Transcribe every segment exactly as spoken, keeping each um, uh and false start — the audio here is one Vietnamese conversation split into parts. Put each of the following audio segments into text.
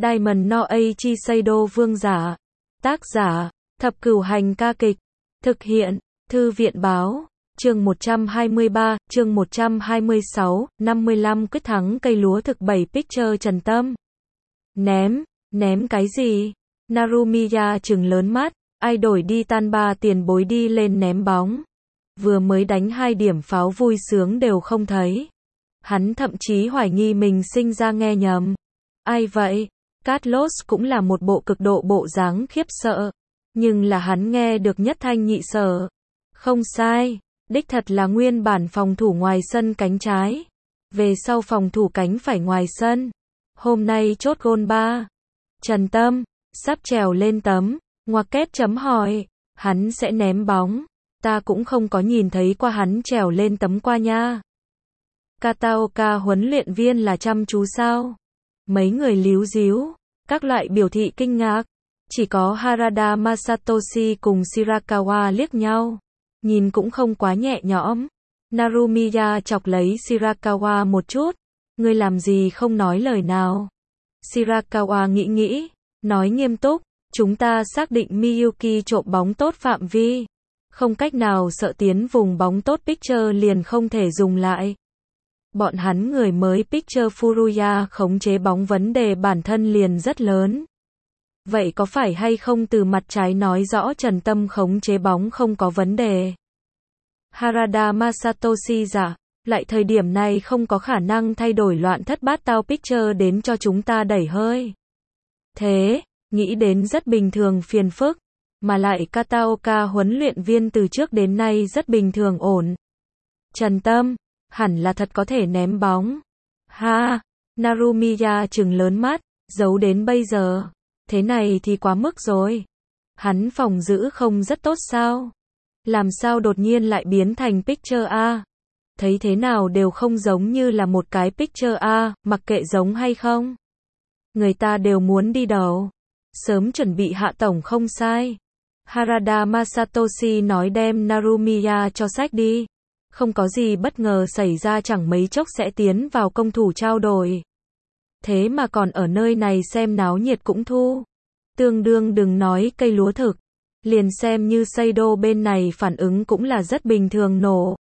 Diamond no Eiichi Seido vương giả. Tác giả, Thập Cửu Hành ca kịch. Thực hiện, Thư viện báo. Chương một trăm hai mươi ba, chương một trăm hai mươi sáu, năm mươi lăm quyết thắng cây lúa thực bảy Picture Trần Tâm. Ném, ném cái gì? Narumiya trừng lớn mắt, ai đổi đi tan ba tiền bối đi lên ném bóng. Vừa mới đánh hai điểm pháo vui sướng đều không thấy. Hắn thậm chí hoài nghi mình sinh ra nghe nhầm. Ai vậy? Carlos cũng là một bộ cực độ bộ dáng khiếp sợ. Nhưng là hắn nghe được nhất thanh nhị sở. Không sai, đích thật là nguyên bản phòng thủ ngoài sân cánh trái. Về sau phòng thủ cánh phải ngoài sân. Hôm nay chốt gôn ba. Trần Tâm, sắp trèo lên tấm, ngoặc kép chấm hỏi. Hắn sẽ ném bóng. Ta cũng không có nhìn thấy qua hắn trèo lên tấm qua nha. Kataoka huấn luyện viên là chăm chú sao? Mấy người líu díu, các loại biểu thị kinh ngạc. Chỉ có Harada Masatoshi cùng Shirakawa liếc nhau. Nhìn cũng không quá nhẹ nhõm. Narumiya chọc lấy Shirakawa một chút. Ngươi làm gì không nói lời nào? Shirakawa nghĩ nghĩ, nói nghiêm túc. Chúng ta xác định Miyuki trộm bóng tốt phạm vi. Không cách nào sợ tiến vùng bóng tốt Picture liền không thể dùng lại. Bọn hắn người mới Picture Furuya khống chế bóng vấn đề bản thân liền rất lớn. Vậy có phải hay không từ mặt trái nói rõ Trần Tâm khống chế bóng không có vấn đề? Harada Masatoshi giả, lại thời điểm này không có khả năng thay đổi loạn thất bát tao Picture đến cho chúng ta đẩy hơi. Thế, nghĩ đến rất bình thường phiền phức, mà lại Kataoka huấn luyện viên từ trước đến nay rất bình thường ổn. Trần Tâm, hẳn là thật có thể ném bóng. Ha, Narumiya trừng lớn mắt, giấu đến bây giờ. Thế này thì quá mức rồi. Hắn phòng giữ không rất tốt sao? Làm sao đột nhiên lại biến thành Picture A? Thấy thế nào đều không giống như là một cái Picture A, mặc kệ giống hay không. Người ta đều muốn đi đầu. Sớm chuẩn bị hạ tổng không sai. Harada Masatoshi nói đem Narumiya cho sách đi. Không có gì bất ngờ xảy ra chẳng mấy chốc sẽ tiến vào công thủ trao đổi. Thế mà còn ở nơi này xem náo nhiệt cũng thu. Tương đương đừng nói cây lúa thực. Liền xem như Seido bên này phản ứng cũng là rất bình thường nổ.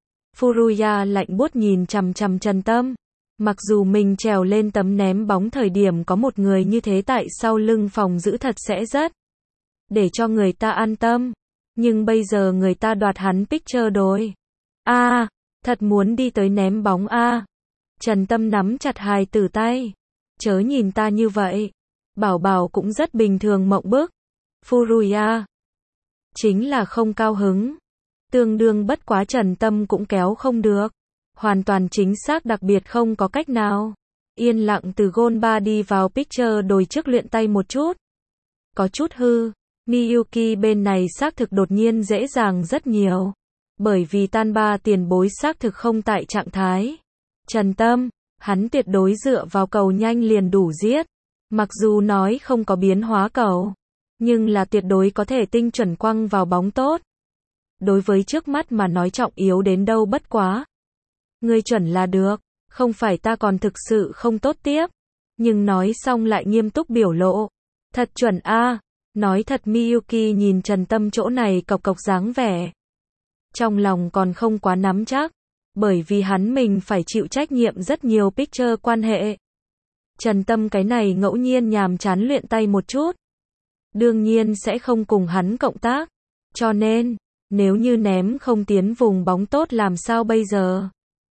Furuya lạnh buốt nhìn chằm chằm Trần Tâm. Mặc dù mình trèo lên tấm ném bóng thời điểm có một người như thế tại sau lưng phòng giữ thật sẽ rất. Để cho người ta an tâm. Nhưng bây giờ người ta đoạt hắn Picture đối. A, à, thật muốn đi tới ném bóng A. À. Trần Tâm nắm chặt hai tử tay. Chớ nhìn ta như vậy. Bảo bảo cũng rất bình thường mộng bức. Furuya. Chính là không cao hứng. Tương đương bất quá Trần Tâm cũng kéo không được. Hoàn toàn chính xác đặc biệt không có cách nào. Yên lặng từ gôn ba đi vào Picture đồi trước luyện tay một chút. Có chút hư. Miyuki bên này xác thực đột nhiên dễ dàng rất nhiều. Bởi vì tan ba tiền bối xác thực không tại trạng thái. Trần Tâm, hắn tuyệt đối dựa vào cầu nhanh liền đủ giết. Mặc dù nói không có biến hóa cầu, nhưng là tuyệt đối có thể tinh chuẩn quăng vào bóng tốt. Đối với trước mắt mà nói trọng yếu đến đâu bất quá. Ngươi chuẩn là được, không phải ta còn thực sự không tốt tiếp. Nhưng nói xong lại nghiêm túc biểu lộ. Thật chuẩn a. Nói thật Miyuki nhìn Trần Tâm chỗ này cộc cộc dáng vẻ. Trong lòng còn không quá nắm chắc. Bởi vì hắn mình phải chịu trách nhiệm rất nhiều Picture quan hệ. Trần Tâm cái này ngẫu nhiên nhàm chán luyện tay một chút. Đương nhiên sẽ không cùng hắn cộng tác. Cho nên, nếu như ném không tiến vùng bóng tốt làm sao bây giờ?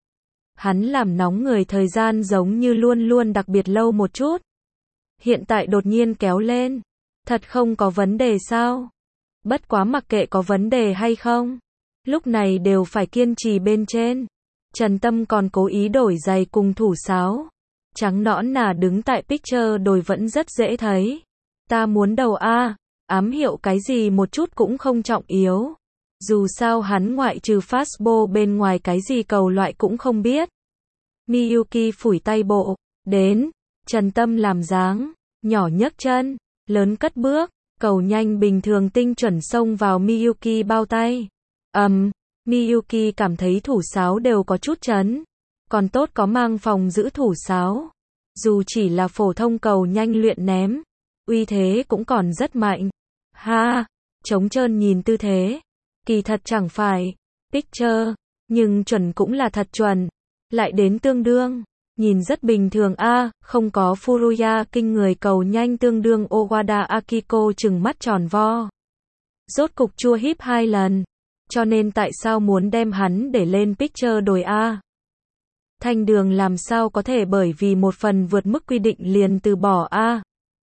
Hắn làm nóng người thời gian giống như luôn luôn đặc biệt lâu một chút. Hiện tại đột nhiên kéo lên. Thật không có vấn đề sao? Bất quá mặc kệ có vấn đề hay không. Lúc này đều phải kiên trì bên trên. Trần Tâm còn cố ý đổi giày cùng thủ sáo. Trắng nõn nà đứng tại Picture đồi vẫn rất dễ thấy. Ta muốn đầu A, ám hiệu cái gì một chút cũng không trọng yếu. Dù sao hắn ngoại trừ fastball bên ngoài cái gì cầu loại cũng không biết. Miyuki phủi tay bộ, đến, Trần Tâm làm dáng, nhỏ nhấc chân, lớn cất bước, cầu nhanh bình thường tinh chuẩn xông vào Miyuki bao tay. Ầm, um, Miyuki cảm thấy thủ sáo đều có chút chấn. Còn tốt có mang phòng giữ thủ sáo. Dù chỉ là phổ thông cầu nhanh luyện ném, uy thế cũng còn rất mạnh. Ha, trống trơn nhìn tư thế, kỳ thật chẳng phải Pitcher, nhưng chuẩn cũng là thật chuẩn, lại đến tương đương, nhìn rất bình thường a, à, không có Furuya kinh người cầu nhanh tương đương Owada Akiko trừng mắt tròn vo. Rốt cục chua híp hai lần, cho nên tại sao muốn đem hắn để lên Pitcher đồi a? Thanh Đường làm sao có thể bởi vì một phần vượt mức quy định liền từ bỏ a?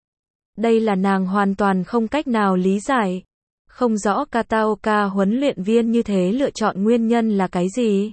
Đây là nàng hoàn toàn không cách nào lý giải. Không rõ Kataoka huấn luyện viên như thế lựa chọn nguyên nhân là cái gì?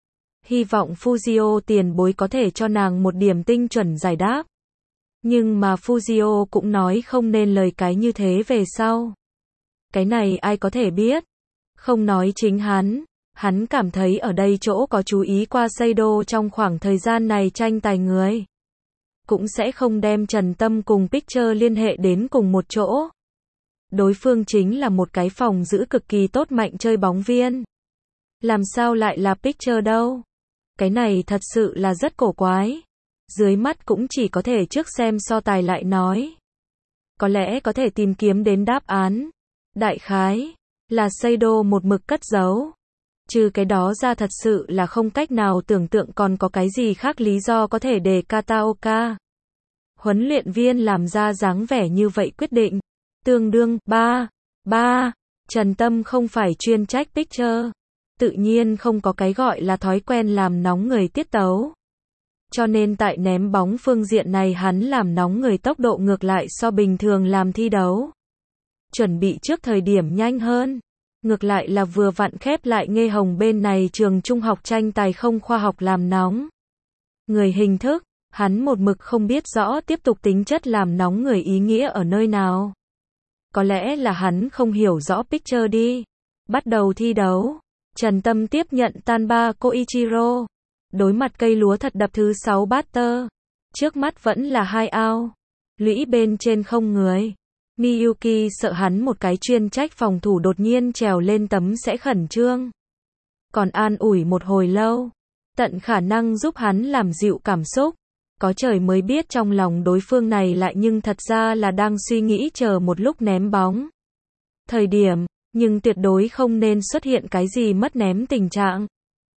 Hy vọng Fujio tiền bối có thể cho nàng một điểm tinh chuẩn giải đáp. Nhưng mà Fujio cũng nói không nên lời cái như thế về sau. Cái này ai có thể biết? Không nói chính hắn. Hắn cảm thấy ở đây chỗ có chú ý qua Seido trong khoảng thời gian này tranh tài người. Cũng sẽ không đem Trần Tâm cùng Pitcher liên hệ đến cùng một chỗ. Đối phương chính là một cái phòng giữ cực kỳ tốt mạnh chơi bóng viên. Làm sao lại là Pitcher đâu? Cái này thật sự là rất cổ quái. Dưới mắt cũng chỉ có thể trước xem so tài lại nói. Có lẽ có thể tìm kiếm đến đáp án. Đại khái là Seido một mực cất giấu. Trừ cái đó ra thật sự là không cách nào tưởng tượng còn có cái gì khác lý do có thể để Kataoka huấn luyện viên làm ra dáng vẻ như vậy quyết định. Tương đương, ba, ba, Trần Tâm không phải chuyên trách Pitcher. Tự nhiên không có cái gọi là thói quen làm nóng người tiết tấu. Cho nên tại ném bóng phương diện này hắn làm nóng người tốc độ ngược lại so bình thường làm thi đấu. Chuẩn bị trước thời điểm nhanh hơn. Ngược lại là vừa vặn khép lại Nghê Hồng bên này trường trung học tranh tài không khoa học làm nóng. Người hình thức, hắn một mực không biết rõ tiếp tục tính chất làm nóng người ý nghĩa ở nơi nào. Có lẽ là hắn không hiểu rõ Pitcher đi. Bắt đầu thi đấu, Trần Tâm tiếp nhận Tanba Koichiro. Đối mặt cây lúa thật đập thứ sáu batter. Trước mắt vẫn là hai out. Lũy bên trên không người. Miyuki sợ hắn một cái chuyên trách phòng thủ đột nhiên trèo lên tấm sẽ khẩn trương. Còn an ủi một hồi lâu. Tận khả năng giúp hắn làm dịu cảm xúc. Có trời mới biết trong lòng đối phương này lại nhưng thật ra là đang suy nghĩ chờ một lúc ném bóng. Thời điểm, nhưng tuyệt đối không nên xuất hiện cái gì mất ném tình trạng.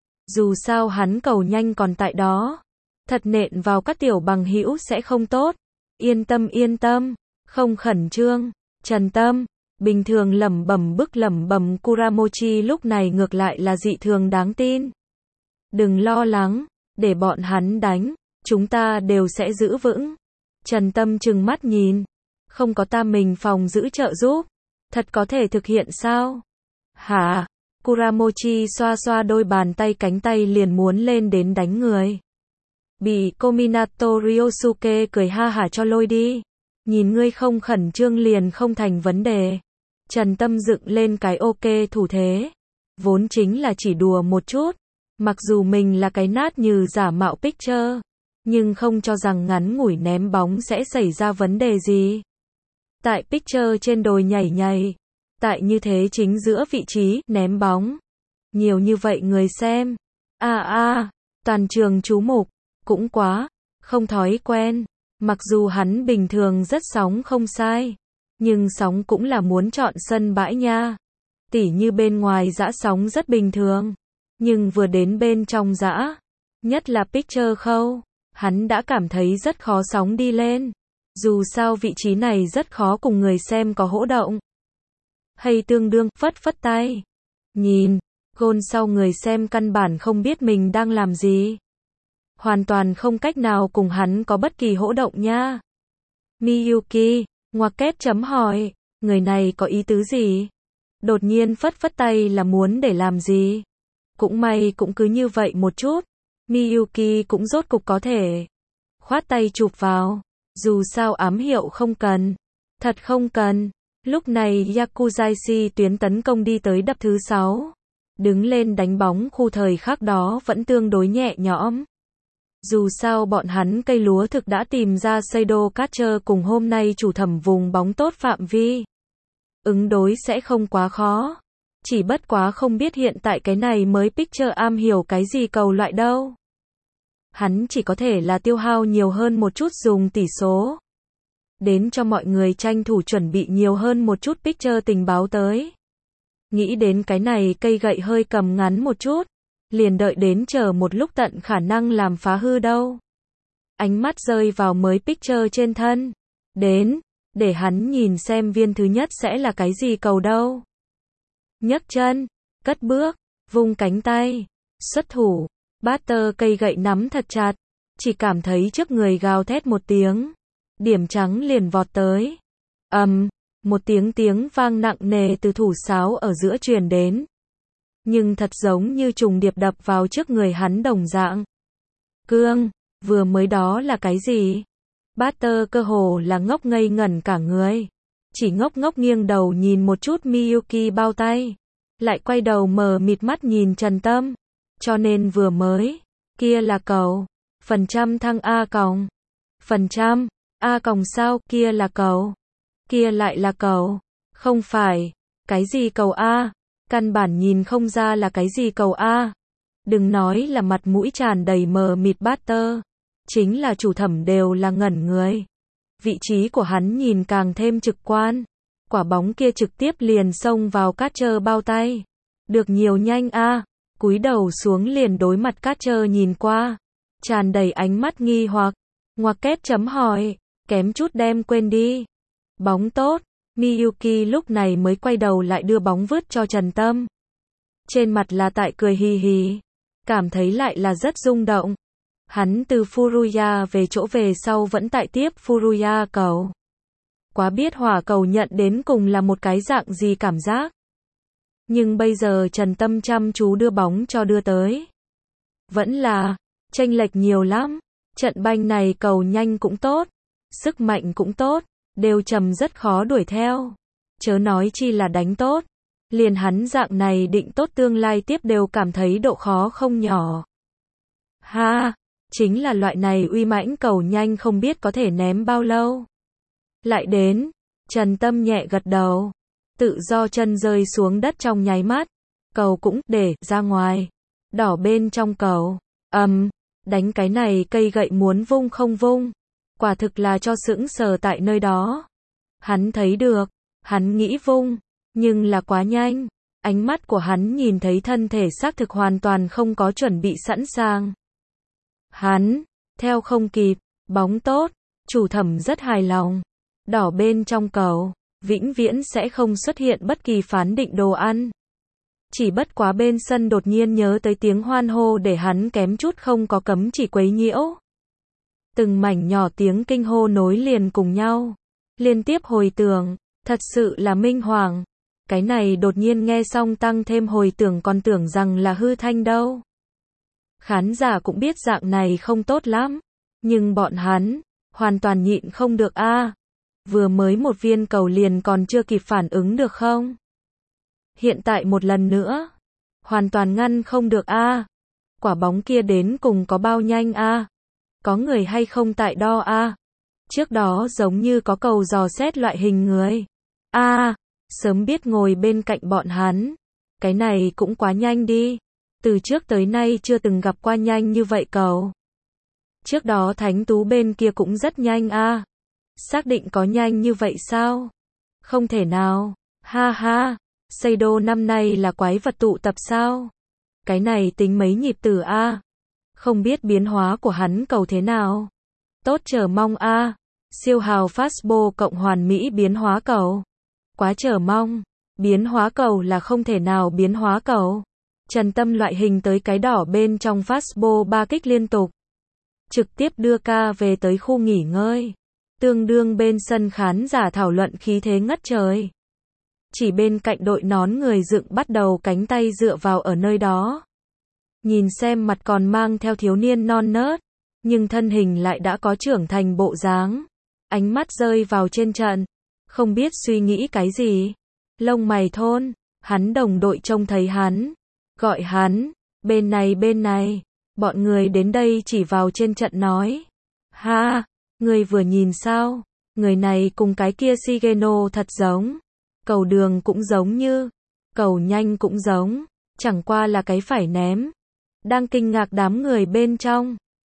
Dù sao hắn cầu nhanh còn tại đó. Thật nện vào các tiểu bằng hữu sẽ không tốt. Yên tâm yên tâm, không khẩn trương. Trần Tâm, bình thường lẩm bẩm bức lẩm bẩm Kuramochi lúc này ngược lại là dị thường đáng tin. Đừng lo lắng, để bọn hắn đánh. Chúng ta đều sẽ giữ vững. Trần Tâm trừng mắt nhìn. Không có ta mình phòng giữ trợ giúp. Thật có thể thực hiện sao? Hả? Kuramochi xoa xoa đôi bàn tay cánh tay liền muốn lên đến đánh người. Bị Kominato Ryosuke cười ha hả cho lôi đi. Nhìn ngươi không khẩn trương liền không thành vấn đề. Trần Tâm dựng lên cái ok thủ thế. Vốn chính là chỉ đùa một chút. Mặc dù mình là cái nát như giả mạo Pitcher. Nhưng không cho rằng ngắn ngủi ném bóng sẽ xảy ra vấn đề gì. Tại Pitcher trên đồi nhảy nhảy. Tại như thế chính giữa vị trí ném bóng. Nhiều như vậy người xem. À à, toàn trường chú mục. Cũng quá, không thói quen. Mặc dù hắn bình thường rất sóng không sai. Nhưng sóng cũng là muốn chọn sân bãi nha. Tỉ như bên ngoài dã sóng rất bình thường. Nhưng vừa đến bên trong dã. Nhất là Pitcher khâu. Hắn đã cảm thấy rất khó sóng đi lên. Dù sao vị trí này rất khó cùng người xem có hỗ động. Hay tương đương, phất phất tay. Nhìn, gôn sau người xem căn bản không biết mình đang làm gì. Hoàn toàn không cách nào cùng hắn có bất kỳ hỗ động nha. Miyuki, ngoặc kép chấm hỏi, người này có ý tứ gì? Đột nhiên phất phất tay là muốn để làm gì? Cũng may cũng cứ như vậy một chút. Miyuki cũng rốt cục có thể khoát tay chụp vào. Dù sao ám hiệu không cần. Thật không cần. Lúc này Yakuzaishi tuyến tấn công đi tới đập thứ sáu. Đứng lên đánh bóng khu thời khắc đó vẫn tương đối nhẹ nhõm. Dù sao bọn hắn cây lúa thực đã tìm ra Seido Catcher cùng hôm nay chủ thẩm vùng bóng tốt phạm vi. Ứng đối sẽ không quá khó. Chỉ bất quá không biết hiện tại cái này mới Pitcher am hiểu cái gì cầu loại đâu. hắn chỉ có thể là tiêu hao nhiều hơn một chút dùng tỷ số. Đến cho mọi người tranh thủ chuẩn bị nhiều hơn một chút picture tình báo tới. Nghĩ đến cái này cây gậy hơi cầm ngắn một chút, liền đợi đến chờ một lúc tận khả năng làm phá hư đâu. Ánh mắt rơi vào mới picture trên thân. Đến, để hắn nhìn xem viên thứ nhất sẽ là cái gì cầu đâu. Nhấc chân, cất bước, vung cánh tay, xuất thủ, Butter cây gậy nắm thật chặt, chỉ cảm thấy trước người gào thét một tiếng. Điểm trắng liền vọt tới. Ầm, um, một tiếng tiếng vang nặng nề từ thủ sáo ở giữa truyền đến. Nhưng thật giống như trùng điệp đập vào trước người hắn đồng dạng. Cương, vừa mới đó là cái gì? Butter cơ hồ là ngốc ngây ngẩn cả người. Chỉ ngốc ngốc nghiêng đầu nhìn một chút Miyuki bao tay. Lại quay đầu mờ mịt mắt nhìn Trần Tâm. Cho nên vừa mới, kia là cầu. Phần trăm thăng A còng. Phần trăm, A còng sao, kia là cầu. Kia lại là cầu. Không phải, cái gì cầu A? Căn bản nhìn không ra là cái gì cầu A. Đừng nói là mặt mũi tràn đầy mờ mịt Butter. Chính là chủ thẩm đều là ngẩn người. Vị trí của hắn nhìn càng thêm trực quan. Quả bóng kia trực tiếp liền xông vào Catcher bao tay. Được nhiều nhanh a. Cúi đầu xuống liền đối mặt Catcher nhìn qua. Tràn đầy ánh mắt nghi hoặc. Ngoặc kép chấm hỏi. Kém chút đem quên đi. Bóng tốt. Miyuki lúc này mới quay đầu lại đưa bóng vứt cho Trần Tâm. Trên mặt là tại cười hì hì. Cảm thấy lại là rất rung động. Hắn từ Furuya về chỗ về sau vẫn tại tiếp Furuya cầu. Quá biết hỏa cầu nhận đến cùng là một cái dạng gì cảm giác. Nhưng bây giờ Trần Tâm chăm chú đưa bóng cho đưa tới. Vẫn là, chênh lệch nhiều lắm. Trận banh này cầu nhanh cũng tốt. Sức mạnh cũng tốt. Đều trầm rất khó đuổi theo. Chớ nói chi là đánh tốt. Liền hắn dạng này định tốt tương lai tiếp đều cảm thấy độ khó không nhỏ. Ha! Chính là loại này uy mãnh cầu nhanh không biết có thể ném bao lâu. Lại đến, Trần Tâm nhẹ gật đầu. Tự do chân rơi xuống đất trong nháy mắt. Cầu cũng để ra ngoài. Đỏ bên trong cầu. Ầm, um, đánh cái này cây gậy muốn vung không vung. Quả thực là cho sững sờ tại nơi đó. Hắn thấy được, hắn nghĩ vung, nhưng là quá nhanh. Ánh mắt của hắn nhìn thấy thân thể xác thực hoàn toàn không có chuẩn bị sẵn sàng. Hắn, theo không kịp, bóng tốt, chủ thẩm rất hài lòng. Đỏ bên trong cầu, vĩnh viễn sẽ không xuất hiện bất kỳ phán định đồ ăn. Chỉ bất quá bên sân đột nhiên nhớ tới tiếng hoan hô để hắn kém chút không có cấm chỉ quấy nhiễu. Từng mảnh nhỏ tiếng kinh hô nối liền cùng nhau. Liên tiếp hồi tưởng, thật sự là minh hoàng. Cái này đột nhiên nghe xong tăng thêm hồi tưởng còn tưởng rằng là hư thanh đâu. Khán giả cũng biết dạng này không tốt lắm. Nhưng bọn hắn, hoàn toàn nhịn không được a. À. Vừa mới một viên cầu liền còn chưa kịp phản ứng được không? Hiện tại một lần nữa. Hoàn toàn ngăn không được a. À. Quả bóng kia đến cùng có bao nhanh a. À. Có người hay không tại đo a. À. Trước đó giống như có cầu dò xét loại hình người. A, à, sớm biết ngồi bên cạnh bọn hắn. Cái này cũng quá nhanh đi. Từ trước tới nay chưa từng gặp qua nhanh như vậy cầu. Trước đó Thánh Tú bên kia cũng rất nhanh a. À. Xác định có nhanh như vậy sao? Không thể nào. Ha ha. Seido năm nay là quái vật tụ tập sao? Cái này tính mấy nhịp từ a. À. Không biết biến hóa của hắn cầu thế nào. Tốt chờ mong a. À. Siêu hào fastball cộng hoàn mỹ biến hóa cầu. Quá chờ mong. Biến hóa cầu là không thể nào biến hóa cầu. Trần Tâm loại hình tới cái đỏ bên trong fastball ba kích liên tục. Trực tiếp đưa ca về tới khu nghỉ ngơi. Tương đương bên sân khán giả thảo luận khí thế ngất trời. Chỉ bên cạnh đội nón người dựng bắt đầu cánh tay dựa vào ở nơi đó. Nhìn xem mặt còn mang theo thiếu niên non nớt. Nhưng thân hình lại đã có trưởng thành bộ dáng. Ánh mắt rơi vào trên trận. Không biết suy nghĩ cái gì. Lông mày thôn. Hắn đồng đội trông thấy hắn. Gọi hắn. Bên này bên này. Bọn người đến đây chỉ vào trên trận nói. Ha. Người vừa nhìn sao. Người này cùng cái kia Shigeno thật giống. Cầu đường cũng giống như. Cầu nhanh cũng giống. Chẳng qua là cái phải ném. Đang kinh ngạc đám người bên trong.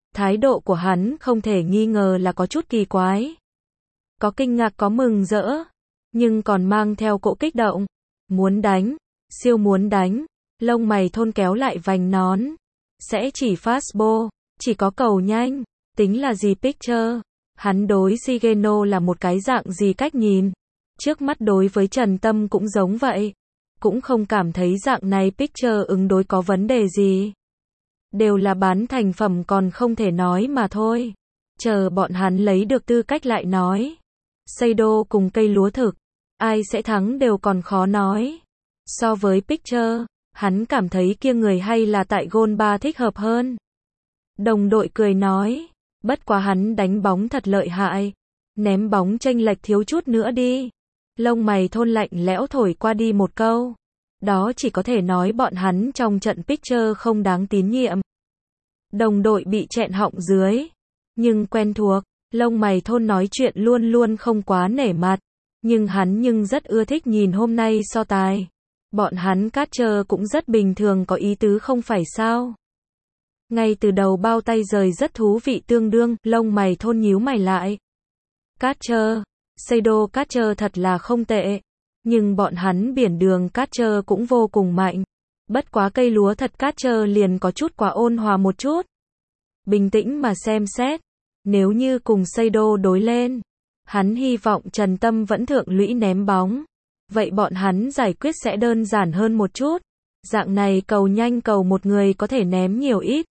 Thái độ của hắn không thể nghi ngờ là có chút kỳ quái. Có kinh ngạc có mừng rỡ, nhưng còn mang theo cỗ kích động. Muốn đánh, siêu muốn đánh, lông mày thôn kéo lại vành nón. Sẽ chỉ fastball, chỉ có cầu nhanh, tính là gì pitcher. Hắn đối Shigeno là một cái dạng gì cách nhìn. Trước mắt đối với Trần Tâm cũng giống vậy. Cũng không cảm thấy dạng này pitcher ứng đối có vấn đề gì. Đều là bán thành phẩm còn không thể nói mà thôi. Chờ bọn hắn lấy được tư cách lại nói. Seido cùng cây lúa thực, ai sẽ thắng đều còn khó nói. So với pitcher, hắn cảm thấy kia người hay là tại gôn ba thích hợp hơn. Đồng đội cười nói, bất quá hắn đánh bóng thật lợi hại. Ném bóng chênh lệch thiếu chút nữa đi. Lông mày thôn lạnh lẽo thổi qua đi một câu. Đó chỉ có thể nói bọn hắn trong trận pitcher không đáng tín nhiệm. Đồng đội bị chẹn họng dưới. Nhưng quen thuộc, lông mày thôn nói chuyện luôn luôn không quá nể mặt. Nhưng hắn nhưng rất ưa thích nhìn hôm nay so tài. Bọn hắn catcher cũng rất bình thường có ý tứ không phải sao. Ngay từ đầu bao tay rời rất thú vị tương đương, lông mày thôn nhíu mày lại. Catcher, Seido catcher thật là không tệ. Nhưng bọn hắn biển đường catcher cũng vô cùng mạnh. Bất quá cây lúa thật catcher liền có chút quá ôn hòa một chút. Bình tĩnh mà xem xét. Nếu như cùng Seido đối lên, hắn hy vọng Trần Tâm vẫn thượng lũy ném bóng. Vậy bọn hắn giải quyết sẽ đơn giản hơn một chút. Dạng này cầu nhanh cầu một người có thể ném nhiều ít.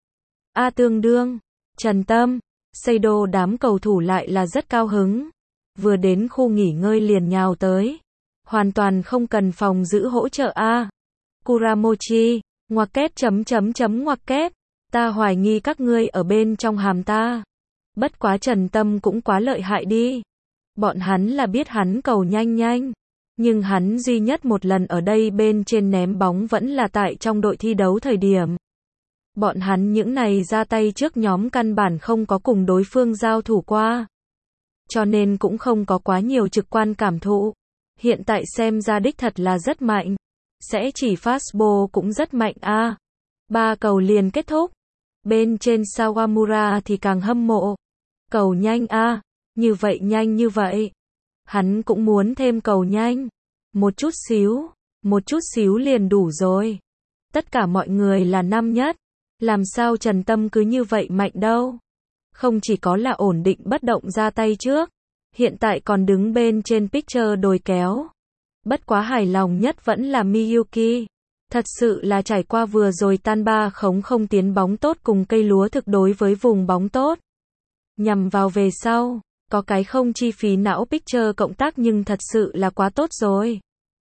A tương đương, Trần Tâm, Seido đám cầu thủ lại là rất cao hứng. Vừa đến khu nghỉ ngơi liền nhào tới. Hoàn toàn không cần phòng giữ hỗ trợ A. Kuramochi, ngoặc kép chấm chấm chấm ngoặc kép. Ta hoài nghi các ngươi ở bên trong hàm ta. Bất quá Trần Tâm cũng quá lợi hại đi. Bọn hắn là biết hắn cầu nhanh nhanh. Nhưng hắn duy nhất một lần ở đây bên trên ném bóng vẫn là tại trong đội thi đấu thời điểm. Bọn hắn những này ra tay trước nhóm căn bản không có cùng đối phương giao thủ qua. Cho nên cũng không có quá nhiều trực quan cảm thụ. Hiện tại xem ra đích thật là rất mạnh. Sẽ chỉ fastball cũng rất mạnh a. Ba cầu liền kết thúc. Bên trên Sawamura thì càng hâm mộ. Cầu nhanh a, như vậy nhanh như vậy. Hắn cũng muốn thêm cầu nhanh. Một chút xíu, một chút xíu liền đủ rồi. Tất cả mọi người là năm nhất. Làm sao Trần Tâm cứ như vậy mạnh đâu. Không chỉ có là ổn định bất động ra tay trước. Hiện tại còn đứng bên trên pitcher đồi kéo. Bất quá hài lòng nhất vẫn là Miyuki. Thật sự là trải qua vừa rồi tan ba khống không tiến bóng tốt cùng cây lúa thực đối với vùng bóng tốt. Nhằm vào về sau, có cái không chi phí não pitcher cộng tác nhưng thật sự là quá tốt rồi.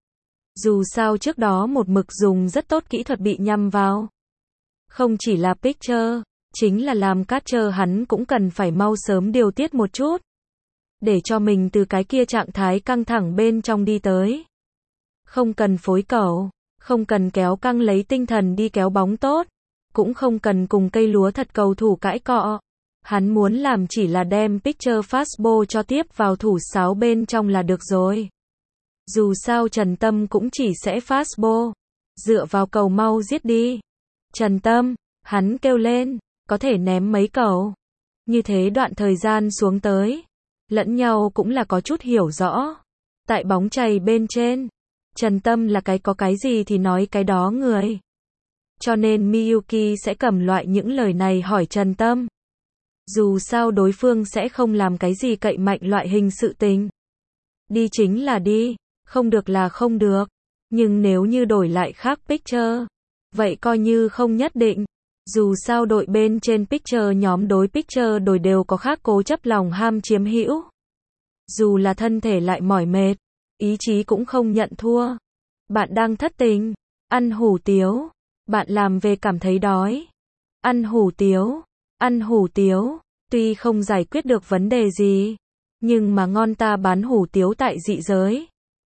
Dù sao trước đó một mực dùng rất tốt kỹ thuật bị nhằm vào. Không chỉ là pitcher, chính là làm catcher hắn cũng cần phải mau sớm điều tiết một chút. Để cho mình từ cái kia trạng thái căng thẳng bên trong đi tới. Không cần phối cầu, không cần kéo căng lấy tinh thần đi kéo bóng tốt, cũng không cần cùng cây lúa thật cầu thủ cãi cọ. Hắn muốn làm chỉ là đem pitcher fastball cho tiếp vào thủ sáo bên trong là được rồi. Dù sao Trần Tâm cũng chỉ sẽ fastball, dựa vào cầu mau giết đi. Trần Tâm, hắn kêu lên, có thể ném mấy cầu. Như thế đoạn thời gian xuống tới, lẫn nhau cũng là có chút hiểu rõ. Tại bóng chày bên trên, Trần Tâm là cái có cái gì thì nói cái đó người. Cho nên Miyuki sẽ cầm loại những lời này hỏi Trần Tâm. Dù sao đối phương sẽ không làm cái gì cậy mạnh loại hình sự tình. Đi chính là đi, không được là không được. Nhưng nếu như đổi lại khác pitcher, vậy coi như không nhất định. Dù sao đội bên trên pitcher nhóm đối pitcher đổi đều có khác cố chấp lòng ham chiếm hữu. Dù là thân thể lại mỏi mệt, ý chí cũng không nhận thua. Bạn đang thất tình, ăn hủ tiếu, bạn làm về cảm thấy đói. Ăn hủ tiếu, ăn hủ tiếu, tuy không giải quyết được vấn đề gì, nhưng mà ngon ta bán hủ tiếu tại dị giới.